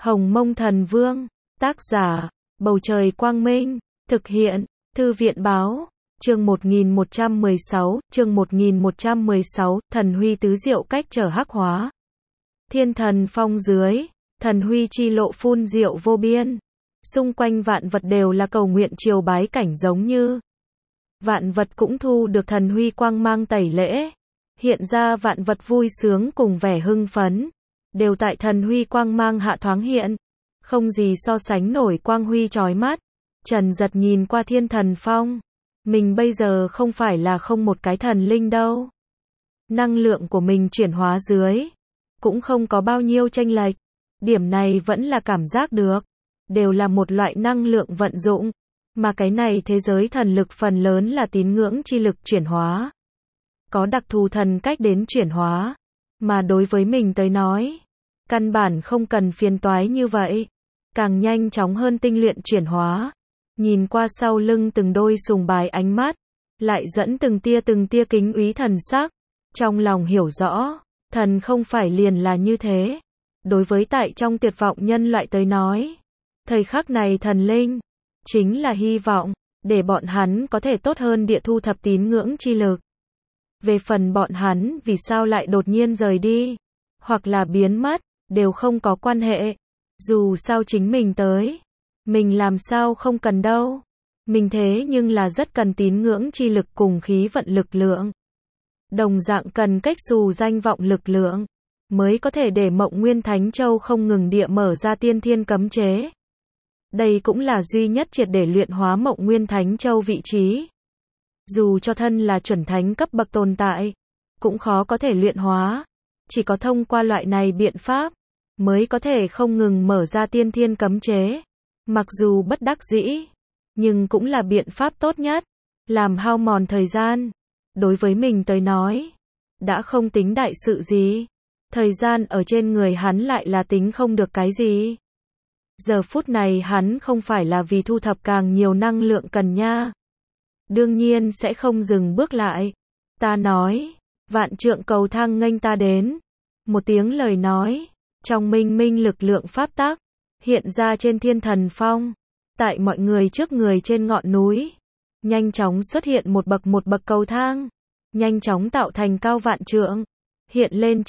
Hồng Mông Thần Vương, tác giả, Bầu Trời Quang Minh, thực hiện, Thư viện Báo, chương 1116, Thần Huy tứ diệu cách trở hắc hóa. Thiên thần phong dưới, Thần Huy chi lộ phun diệu vô biên. Xung quanh vạn vật đều là cầu nguyện triều bái cảnh giống như. Vạn vật cũng thu được Thần Huy quang mang tẩy lễ. Hiện ra vạn vật vui sướng cùng vẻ hưng phấn. Đều tại Thần Huy quang mang hạ thoáng hiện. Không gì so sánh nổi quang huy chói mắt. Trần Giật nhìn qua thiên thần phong. Mình bây giờ không phải là không một cái thần linh đâu. Năng lượng của mình chuyển hóa dưới. Cũng không có bao nhiêu chênh lệch. Điểm này vẫn là cảm giác được. Đều là một loại năng lượng vận dụng. Mà cái này thế giới thần lực phần lớn là tín ngưỡng chi lực chuyển hóa. Có đặc thù thần cách đến chuyển hóa. Mà đối với mình tới nói, căn bản không cần phiền toái như vậy. Càng nhanh chóng hơn tinh luyện chuyển hóa. Nhìn qua sau lưng từng đôi sùng bái ánh mắt. Lại dẫn từng tia kính úy thần sắc. Trong lòng hiểu rõ, thần không phải liền là như thế. Đối với tại trong tuyệt vọng nhân loại tới nói, thời khắc này thần linh chính là hy vọng, để bọn hắn có thể tốt hơn địa thu thập tín ngưỡng chi lực. Về phần bọn hắn vì sao lại đột nhiên rời đi, hoặc là biến mất, đều không có quan hệ. Dù sao chính mình tới, mình làm sao không cần đâu. Mình thế nhưng là rất cần tín ngưỡng chi lực cùng khí vận lực lượng. Đồng dạng cần cách dù danh vọng lực lượng, mới có thể để Mộng Nguyên Thánh Châu không ngừng địa mở ra tiên thiên cấm chế. Đây cũng là duy nhất triệt để luyện hóa Mộng Nguyên Thánh Châu vị trí. Dù cho thân là chuẩn thánh cấp bậc tồn tại, cũng khó có thể luyện hóa. Chỉ có thông qua loại này biện pháp, mới có thể không ngừng mở ra tiên thiên cấm chế. Mặc dù bất đắc dĩ, nhưng cũng là biện pháp tốt nhất. Làm hao mòn thời gian. Đối với mình tới nói, đã không tính đại sự gì. Thời gian ở trên người hắn lại là tính không được cái gì. Giờ phút này hắn không phải là vì thu thập càng nhiều năng lượng cần nha. Đương nhiên sẽ không dừng bước lại. Ta nói, vạn trượng cầu thang nghênh ta đến. Một tiếng lời nói, trong minh minh lực lượng pháp tắc, hiện ra trên thiên thần phong. Tại mọi người trước người trên ngọn núi, nhanh chóng xuất hiện một bậc cầu thang. Nhanh chóng tạo thành cao vạn trượng. Hiện lên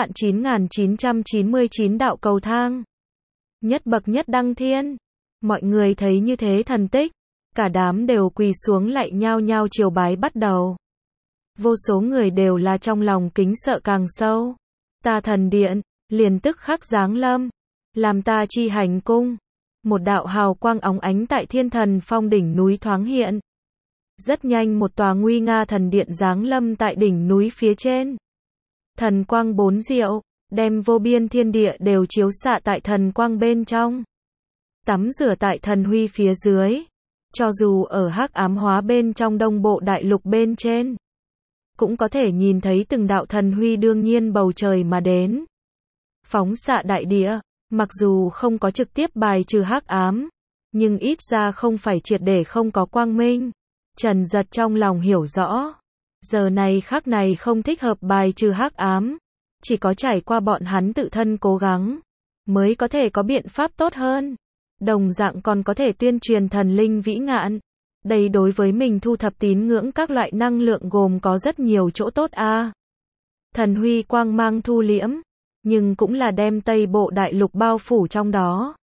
9.999 đạo cầu thang. Nhất bậc nhất đăng thiên. Mọi người thấy như thế thần tích. Cả đám đều quỳ xuống lại nhao nhao triều bái bắt đầu. Vô số người đều là trong lòng kính sợ càng sâu. Ta thần điện, liền tức khắc giáng lâm. Làm ta chi hành cung. Một đạo hào quang óng ánh tại thiên thần phong đỉnh núi thoáng hiện. Rất nhanh một tòa nguy nga thần điện giáng lâm tại đỉnh núi phía trên. Thần quang bốn diệu, đem vô biên thiên địa đều chiếu xạ tại thần quang bên trong. Tắm rửa tại thần huy phía dưới. Cho dù ở hắc ám hóa bên trong đông bộ đại lục bên trên, cũng có thể nhìn thấy từng đạo thần huy đương nhiên bầu trời mà đến. Phóng xạ đại địa, mặc dù không có trực tiếp bài trừ hắc ám, nhưng ít ra không phải triệt để không có quang minh. Trần Giật trong lòng hiểu rõ. Giờ này khắc này không thích hợp bài trừ hắc ám. Chỉ có trải qua bọn hắn tự thân cố gắng, mới có thể có biện pháp tốt hơn. Đồng dạng còn có thể tuyên truyền thần linh vĩ ngạn. Đây đối với mình thu thập tín ngưỡng các loại năng lượng gồm có rất nhiều chỗ tốt a. Thần huy quang mang thu liễm, nhưng cũng là đem Tây Bộ Đại Lục bao phủ trong đó.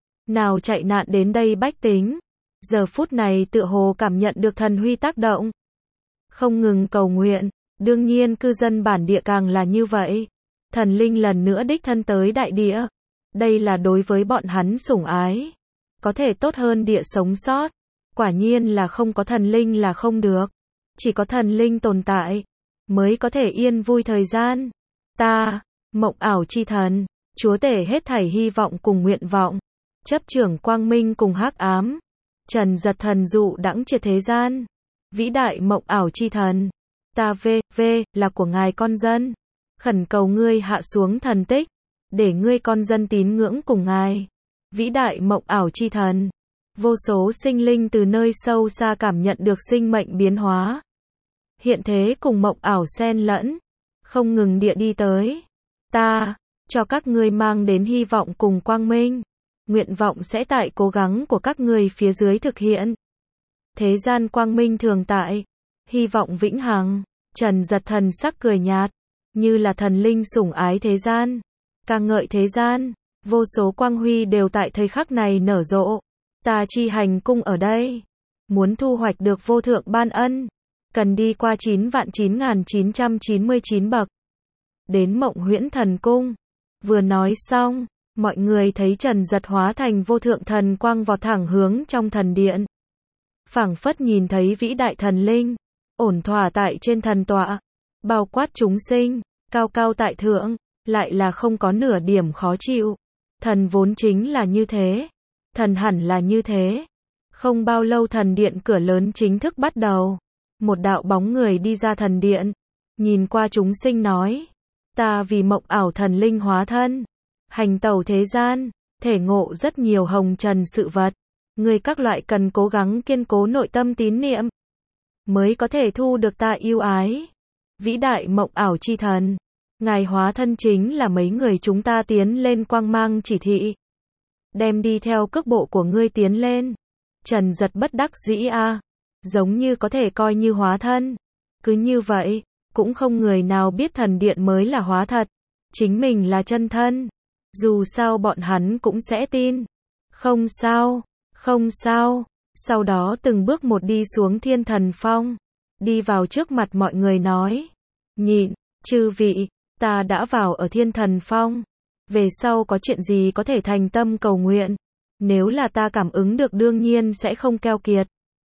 Nào chạy nạn đến đây bách tính, giờ phút này tựa hồ cảm nhận được thần huy tác động. Không ngừng cầu nguyện, đương nhiên cư dân bản địa càng là như vậy. Thần linh lần nữa đích thân tới đại địa. Đây là đối với bọn hắn sủng ái. Có thể tốt hơn địa sống sót. Quả nhiên là không có thần linh là không được. Chỉ có thần linh tồn tại, mới có thể yên vui thời gian. Ta, mộng ảo chi thần, chúa tể hết thảy hy vọng cùng nguyện vọng. Chấp trưởng quang minh cùng hắc ám. Trần Giật thần dụ đãng triệt thế gian. Vĩ đại mộng ảo chi thần. Ta là của ngài con dân. Khẩn cầu ngươi hạ xuống thần tích. Để ngươi con dân tín ngưỡng cùng ngài. Vĩ đại mộng ảo chi thần. Vô số sinh linh từ nơi sâu xa cảm nhận được sinh mệnh biến hóa. Hiện thế cùng mộng ảo xen lẫn. Không ngừng địa đi tới. Ta, cho các ngươi mang đến hy vọng cùng quang minh. Nguyện vọng sẽ tại cố gắng của các ngươi phía dưới thực hiện. Thế gian quang minh thường tại, hy vọng vĩnh hằng. Trần Giật thần sắc cười nhạt, như là thần linh sủng ái thế gian, ca ngợi thế gian, vô số quang huy đều tại thời khắc này nở rộ. Ta chi hành cung ở đây, muốn thu hoạch được vô thượng ban ân, cần đi qua 9.999 bậc, đến Mộng Huyễn Thần Cung. Vừa nói xong, mọi người thấy Trần Giật hóa thành vô thượng thần quang vọt thẳng hướng trong thần điện. Phảng phất nhìn thấy vĩ đại thần linh, ổn thỏa tại trên thần tọa, bao quát chúng sinh, cao cao tại thượng, lại là không có nửa điểm khó chịu. Thần vốn chính là như thế, thần hẳn là như thế. Không bao lâu thần điện cửa lớn chính thức bắt đầu. Một đạo bóng người đi ra thần điện, nhìn qua chúng sinh nói, ta vì mộng ảo thần linh hóa thân, hành tẩu thế gian, thể ngộ rất nhiều hồng trần sự vật. Người các loại cần cố gắng kiên cố nội tâm tín niệm, mới có thể thu được ta yêu ái. Vĩ đại mộng ảo chi thần, ngài hóa thân chính là mấy người chúng ta tiến lên quang mang chỉ thị, đem đi theo cước bộ của ngươi tiến lên. Trần Giật bất đắc dĩ a, giống như có thể coi như hóa thân. Cứ như vậy, cũng không người nào biết thần điện mới là hóa thật, chính mình là chân thân. Dù sao bọn hắn cũng sẽ tin. Không sao, không sao. Sau đó từng bước một đi xuống Thiên Thần Phong, đi vào trước mặt mọi người nói, nhịn, chư vị, ta đã vào ở Thiên Thần Phong, về sau có chuyện gì có thể thành tâm cầu nguyện, nếu là ta cảm ứng được đương nhiên sẽ không keo kiệt.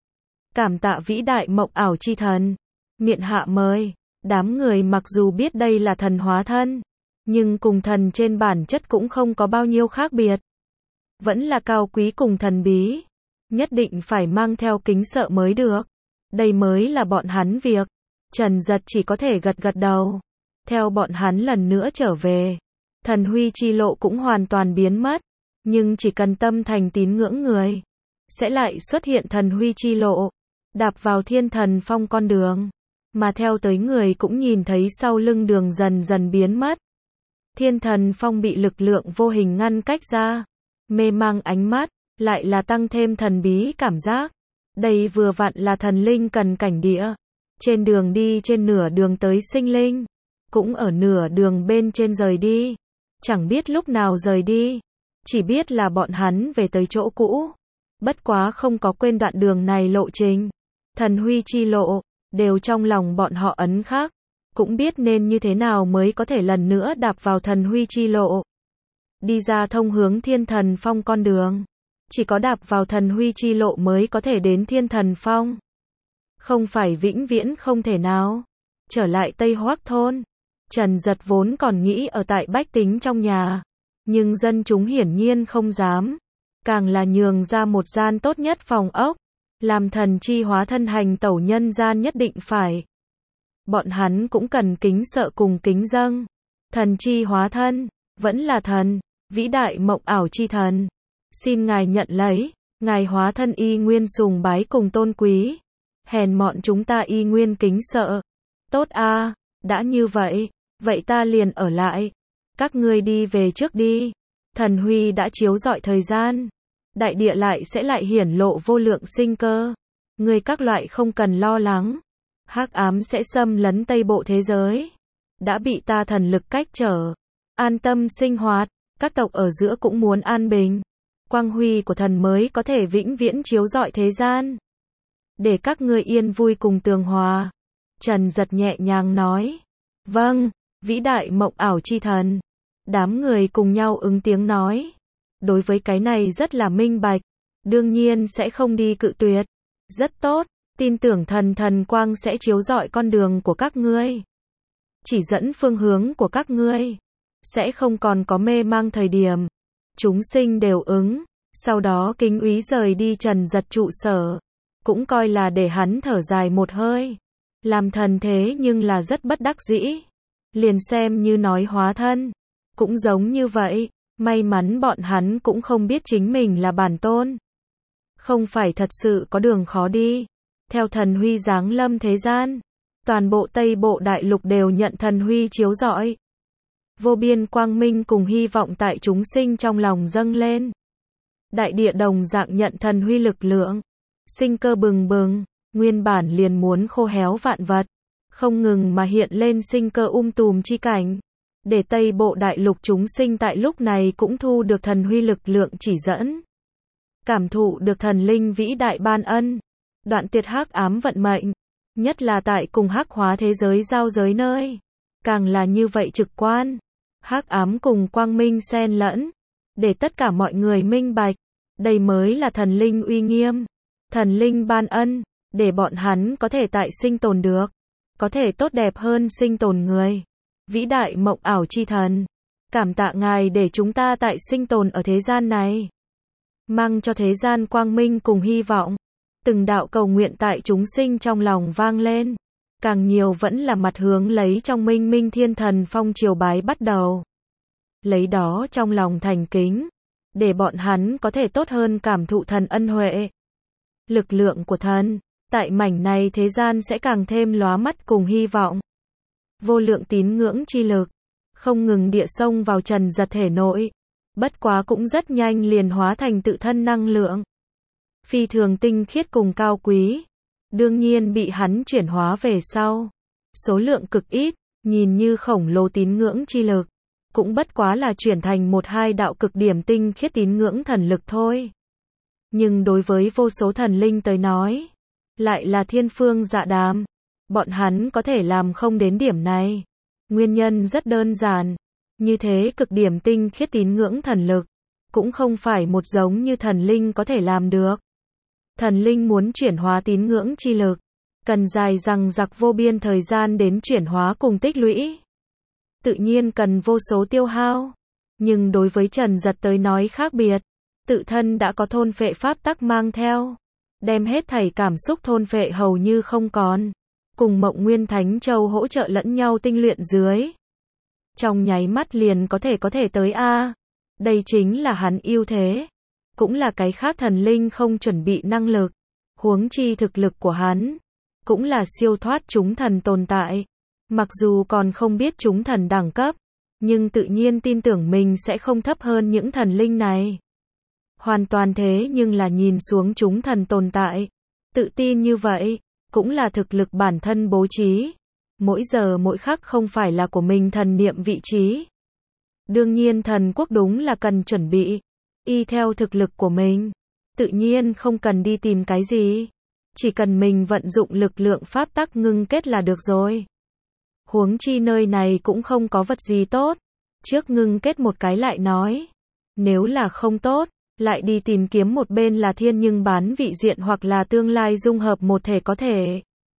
Cảm tạ vĩ đại mộng ảo chi thần, miện hạ mời. Đám người mặc dù biết đây là thần hóa thân, nhưng cùng thần trên bản chất cũng không có bao nhiêu khác biệt. Vẫn là cao quý cùng thần bí, nhất định phải mang theo kính sợ mới được. Đây mới là bọn hắn việc. Trần Giật chỉ có thể gật gật đầu. Theo bọn hắn lần nữa trở về, thần huy chi lộ cũng hoàn toàn biến mất. Nhưng chỉ cần tâm thành tín ngưỡng người, sẽ lại xuất hiện thần huy chi lộ, đạp vào Thiên Thần Phong con đường. Mà theo tới người cũng nhìn thấy sau lưng đường dần dần biến mất. Thiên Thần Phong bị lực lượng vô hình ngăn cách ra, mê mang ánh mắt, lại là tăng thêm thần bí cảm giác. Đây vừa vặn là thần linh cần cảnh địa. Trên đường đi trên nửa đường tới sinh linh, cũng ở nửa đường bên trên rời đi. Chẳng biết lúc nào rời đi, chỉ biết là bọn hắn về tới chỗ cũ. Bất quá không có quên đoạn đường này lộ trình. Thần huy chi lộ, đều trong lòng bọn họ ấn khắc, cũng biết nên như thế nào mới có thể lần nữa đạp vào thần huy chi lộ. Đi ra thông hướng Thiên Thần Phong con đường. Chỉ có đạp vào thần huy chi lộ mới có thể đến Thiên Thần Phong. Không phải vĩnh viễn không thể nào. Trở lại Tây Hoắc thôn, Trần Giật vốn còn nghĩ ở tại bách tính trong nhà, nhưng dân chúng hiển nhiên không dám. Càng là nhường ra một gian tốt nhất phòng ốc, làm thần chi hóa thân hành tẩu nhân gian nhất định phải. Bọn hắn cũng cần kính sợ cùng kính dâng. Thần chi hóa thân, vẫn là thần, vĩ đại mộng ảo chi thần. Xin ngài nhận lấy, ngài hóa thân y nguyên sùng bái cùng tôn quý. Hèn mọn chúng ta y nguyên kính sợ. Tốt a, đã như vậy, vậy ta liền ở lại. Các ngươi đi về trước đi. Thần huy đã chiếu rọi thời gian. Đại địa lại sẽ lại hiển lộ vô lượng sinh cơ. Người các loại không cần lo lắng. Hắc ám sẽ xâm lấn Tây Bộ thế giới. Đã bị ta thần lực cách trở. An tâm sinh hoạt. Các tộc ở giữa cũng muốn an bình. Quang huy của thần mới có thể vĩnh viễn chiếu rọi thế gian. Để các ngươi yên vui cùng tường hòa. Trần Giật nhẹ nhàng nói. Vâng, vĩ đại mộng ảo chi thần. Đám người cùng nhau ứng tiếng nói. Đối với cái này rất là minh bạch. Đương nhiên sẽ không đi cự tuyệt. Rất tốt, tin tưởng thần quang sẽ chiếu rọi con đường của các ngươi. Chỉ dẫn phương hướng của các ngươi. Sẽ không còn có mê mang thời điểm. Chúng sinh đều ứng. Sau đó kính úy rời đi Trần Giật trụ sở. Cũng coi là để hắn thở dài một hơi. Làm thần thế nhưng là rất bất đắc dĩ. Liền xem như nói hóa thân. Cũng giống như vậy. May mắn bọn hắn cũng không biết chính mình là bản tôn. Không phải thật sự có đường khó đi. Theo thần huy giáng lâm thế gian, toàn bộ Tây Bộ Đại Lục đều nhận thần huy chiếu rọi. vô biên quang minh cùng hy vọng tại chúng sinh trong lòng dâng lên. Đại địa đồng dạng nhận thần huy lực lượng, sinh cơ bừng bừng, nguyên bản liền muốn khô héo vạn vật, không ngừng mà hiện lên sinh cơ tùm chi cảnh, để Tây Bộ đại lục chúng sinh tại lúc này cũng thu được thần huy lực lượng chỉ dẫn, cảm thụ được thần linh vĩ đại ban ân, đoạn tuyệt hắc ám vận mệnh, nhất là tại cùng hắc hóa thế giới giao giới nơi, càng là như vậy trực quan, hắc ám cùng quang minh xen lẫn, để tất cả mọi người minh bạch, đây mới là thần linh uy nghiêm, thần linh ban ân, để bọn hắn có thể tại sinh tồn được, có thể tốt đẹp hơn sinh tồn người. Vĩ đại mộng ảo chi thần, cảm tạ ngài để chúng ta tại sinh tồn ở thế gian này, mang cho thế gian quang minh cùng hy vọng. Từng đạo cầu nguyện tại chúng sinh trong lòng vang lên, càng nhiều vẫn là mặt hướng lấy trong minh minh thiên thần phong triều bái bắt đầu. Lấy đó trong lòng thành kính, để bọn hắn có thể tốt hơn cảm thụ thần ân huệ. Lực lượng của thần, tại mảnh này thế gian sẽ càng thêm lóa mắt cùng hy vọng. Vô lượng tín ngưỡng chi lực, không ngừng địa xông vào trần giật thể nội, bất quá cũng rất nhanh liền hóa thành tự thân năng lượng. Phi thường tinh khiết cùng cao quý, đương nhiên bị hắn chuyển hóa về sau. Số lượng cực ít, nhìn như khổng lồ tín ngưỡng chi lực, cũng bất quá là chuyển thành một hai đạo cực điểm tinh khiết tín ngưỡng thần lực thôi. Nhưng đối với vô số thần linh tới nói, lại là thiên phương dạ đàm. Bọn hắn có thể làm không đến điểm này. Nguyên nhân rất đơn giản. Như thế cực điểm tinh khiết tín ngưỡng thần lực, cũng không phải một giống như thần linh có thể làm được. Thần linh muốn chuyển hóa tín ngưỡng chi lực, cần dài dằng dặc vô biên thời gian đến chuyển hóa cùng tích lũy. Tự nhiên cần vô số tiêu hao. Nhưng đối với Trần Giật tới nói khác biệt. Tự thân đã có thôn phệ pháp tắc mang theo. Đem hết thảy cảm xúc thôn phệ hầu như không còn. Cùng Mộng Nguyên Thánh Châu hỗ trợ lẫn nhau tinh luyện dưới. Trong nháy mắt liền có thể tới A. Đây chính là hắn ưu thế. Cũng là cái khác thần linh không chuẩn bị năng lực. Huống chi thực lực của hắn. Cũng là siêu thoát chúng thần tồn tại. Mặc dù còn không biết chúng thần đẳng cấp. Nhưng tự nhiên tin tưởng mình sẽ không thấp hơn những thần linh này. Hoàn toàn thế nhưng là nhìn xuống chúng thần tồn tại. Tự tin như vậy. Cũng là thực lực bản thân bố trí. Mỗi giờ mỗi khắc không phải là của mình thần niệm vị trí. Đương nhiên thần quốc đúng là cần chuẩn bị. Y theo thực lực của mình. Tự nhiên không cần đi tìm cái gì. Chỉ cần mình vận dụng lực lượng pháp tắc ngưng kết là được rồi. Huống chi nơi này cũng không có vật gì tốt. Trước ngưng kết một cái lại nói. Nếu là không tốt, lại đi tìm kiếm một bên là thiên nhưng bán vị diện hoặc là tương lai dung hợp một thể có thể.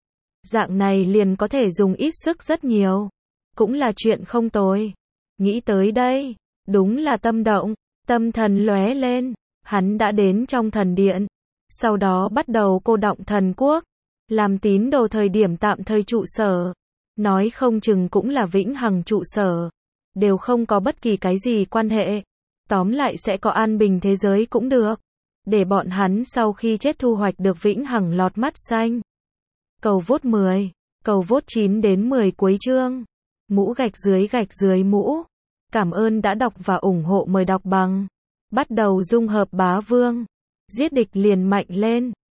Dạng này liền có thể dùng ít sức rất nhiều. Cũng là chuyện không tồi. Nghĩ tới đây, đúng là tâm động, tâm thần lóe lên, hắn đã đến trong thần điện. Sau đó bắt đầu cô động thần quốc, làm tín đồ thời điểm tạm thời trụ sở. Nói không chừng cũng là vĩnh hằng trụ sở. Đều không có bất kỳ cái gì quan hệ. Tóm lại sẽ có an bình thế giới cũng được. Để bọn hắn sau khi chết thu hoạch được vĩnh hằng lọt mắt xanh. Cầu vote 10, cầu vote 9 đến 10 cuối chương. Mũ gạch dưới mũ. Cảm ơn đã đọc và ủng hộ, mời đọc bằng. Bắt đầu dung hợp bá vương. Giết địch liền mạnh lên.